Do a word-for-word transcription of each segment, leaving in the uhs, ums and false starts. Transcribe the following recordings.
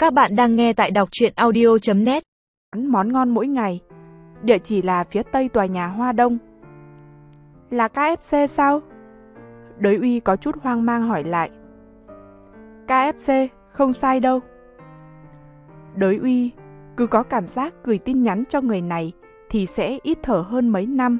Các bạn đang nghe tại đọc truyện audio chấm net. Món ngon mỗi ngày. Địa chỉ là phía tây tòa nhà Hoa Đông. Là ca ép xê sao? Đới Uy có chút hoang mang hỏi lại. ca ép xê, không sai đâu. Đới Uy cứ có cảm giác gửi tin nhắn cho người này thì sẽ ít thở hơn mấy năm.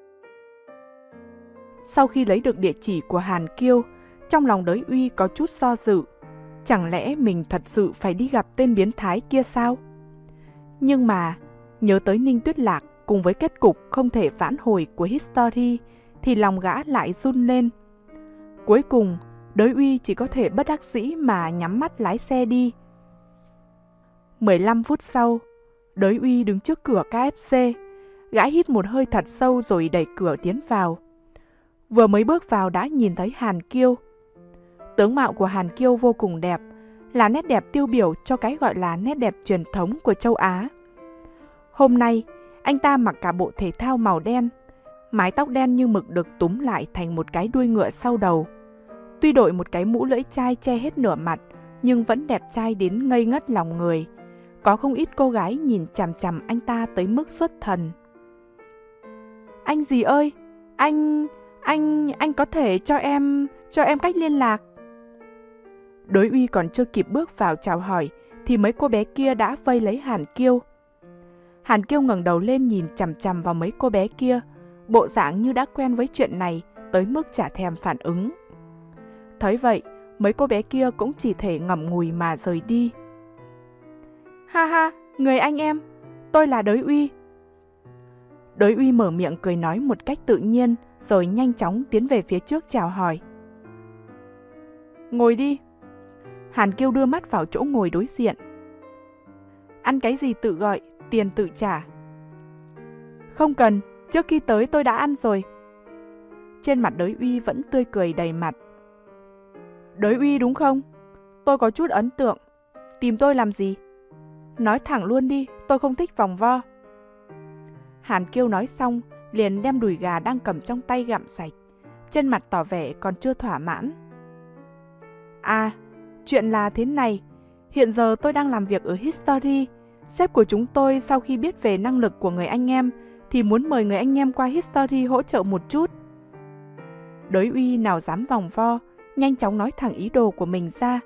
Sau khi lấy được địa chỉ của Hàn Kiêu, trong lòng Đới Uy có chút do dự. Chẳng lẽ mình thật sự phải đi gặp tên biến thái kia sao? Nhưng mà, nhớ tới Ninh Tuyết Lạc cùng với kết cục không thể vãn hồi của History thì lòng gã lại run lên. Cuối cùng, Đới Uy chỉ có thể bất đắc dĩ mà nhắm mắt lái xe đi. mười lăm phút sau, Đới Uy đứng trước cửa ca ép xê. Gã hít một hơi thật sâu rồi đẩy cửa tiến vào. Vừa mới bước vào đã nhìn thấy Hàn Kiêu. Tướng mạo của Hàn Kiêu vô cùng đẹp, là nét đẹp tiêu biểu cho cái gọi là nét đẹp truyền thống của châu Á. Hôm nay, anh ta mặc cả bộ thể thao màu đen, mái tóc đen như mực được túm lại thành một cái đuôi ngựa sau đầu. Tuy đội một cái mũ lưỡi chai che hết nửa mặt, nhưng vẫn đẹp trai đến ngây ngất lòng người. Có không ít cô gái nhìn chằm chằm anh ta tới mức xuất thần. Anh gì ơi, anh, anh, anh có thể cho em, cho em cách liên lạc. Đới Uy còn chưa kịp bước vào chào hỏi thì mấy cô bé kia đã vây lấy Hàn Kiêu. Hàn Kiêu ngẩng đầu lên nhìn chằm chằm vào mấy cô bé kia, bộ dạng như đã quen với chuyện này tới mức chả thèm phản ứng. Thấy vậy, mấy cô bé kia cũng chỉ thể ngậm ngùi mà rời đi. Ha ha, người anh em, tôi là Đới Uy. Đới Uy mở miệng cười nói một cách tự nhiên rồi nhanh chóng tiến về phía trước chào hỏi. Ngồi đi. Hàn Kiêu đưa mắt vào chỗ ngồi đối diện. Ăn cái gì tự gọi, tiền tự trả. Không cần, trước khi tới tôi đã ăn rồi. Trên mặt Đới Uy vẫn tươi cười đầy mặt. Đới Uy đúng không? Tôi có chút ấn tượng. Tìm tôi làm gì? Nói thẳng luôn đi, tôi không thích vòng vo. Hàn Kiêu nói xong, liền đem đùi gà đang cầm trong tay gặm sạch. Trên mặt tỏ vẻ còn chưa thỏa mãn. À, chuyện là thế này. Hiện giờ tôi đang làm việc ở History. Sếp của chúng tôi sau khi biết về năng lực của người anh em thì muốn mời người anh em qua History hỗ trợ một chút. Đới Uy nào dám vòng vo, nhanh chóng nói thẳng ý đồ của mình ra.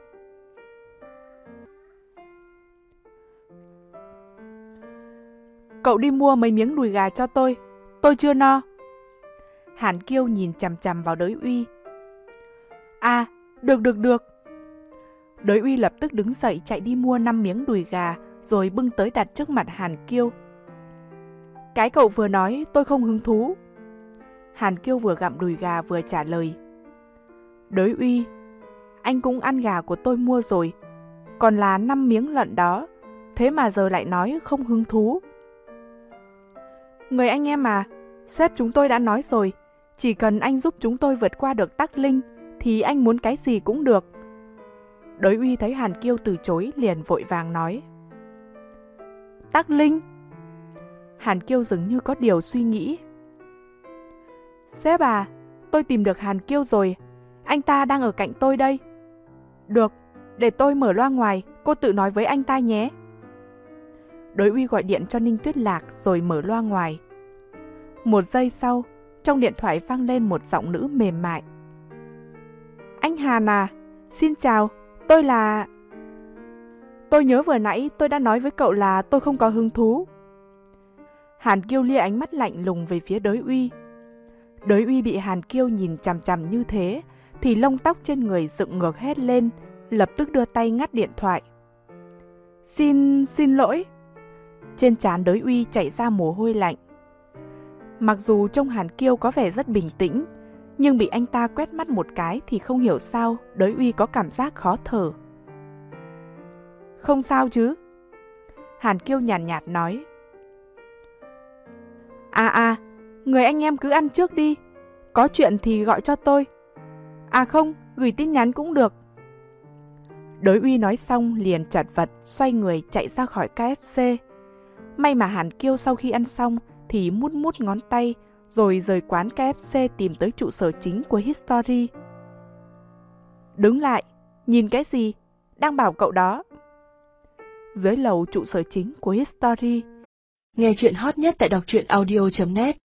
Cậu đi mua mấy miếng đùi gà cho tôi, tôi chưa no. Hàn Kiêu nhìn chằm chằm vào Đới Uy. À, được được được. Đới Uy lập tức đứng dậy chạy đi mua năm miếng đùi gà rồi bưng tới đặt trước mặt Hàn Kiêu. Cái cậu vừa nói tôi không hứng thú. Hàn Kiêu vừa gặm đùi gà vừa trả lời. Đới Uy, anh cũng ăn gà của tôi mua rồi, còn là năm miếng lận đó, thế mà giờ lại nói không hứng thú. Người anh em à, sếp chúng tôi đã nói rồi, chỉ cần anh giúp chúng tôi vượt qua được Tắc Linh thì anh muốn cái gì cũng được. Đới Uy thấy Hàn Kiêu từ chối liền vội vàng nói. Tắc Linh? Hàn Kiêu dường như có điều suy nghĩ. Sếp à, tôi tìm được Hàn Kiêu rồi, anh ta đang ở cạnh tôi đây. Được, để tôi mở loa ngoài, cô tự nói với anh ta nhé. Đới Uy gọi điện cho Ninh Tuyết Lạc rồi mở loa ngoài. Một giây sau, trong điện thoại vang lên một giọng nữ mềm mại. Anh Hàn à, xin chào, tôi là... Tôi nhớ vừa nãy tôi đã nói với cậu là tôi không có hứng thú. Hàn Kiêu lia ánh mắt lạnh lùng về phía Đới Uy. Đới Uy bị Hàn Kiêu nhìn chằm chằm như thế thì lông tóc trên người dựng ngược hết lên, lập tức đưa tay ngắt điện thoại. Xin, xin lỗi. Trên trán Đới Uy chảy ra mồ hôi lạnh. Mặc dù trông Hàn Kiêu có vẻ rất bình tĩnh, nhưng bị anh ta quét mắt một cái thì không hiểu sao Đới Uy có cảm giác khó thở. Không sao chứ? Hàn Kiêu nhàn nhạt, nhạt nói. À à, người anh em cứ ăn trước đi, có chuyện thì gọi cho tôi. À không, gửi tin nhắn cũng được. Đới Uy nói xong liền chật vật xoay người chạy ra khỏi ca ép xê. May mà Hàn Kiêu sau khi ăn xong thì mút mút ngón tay rồi rời quán ca ép xê tìm tới trụ sở chính của History. Đứng lại, nhìn cái gì? Đang bảo cậu đó. dưới lầu trụ sở chính của History. Nghe chuyện hot nhất tại đọc truyện audio chấm net.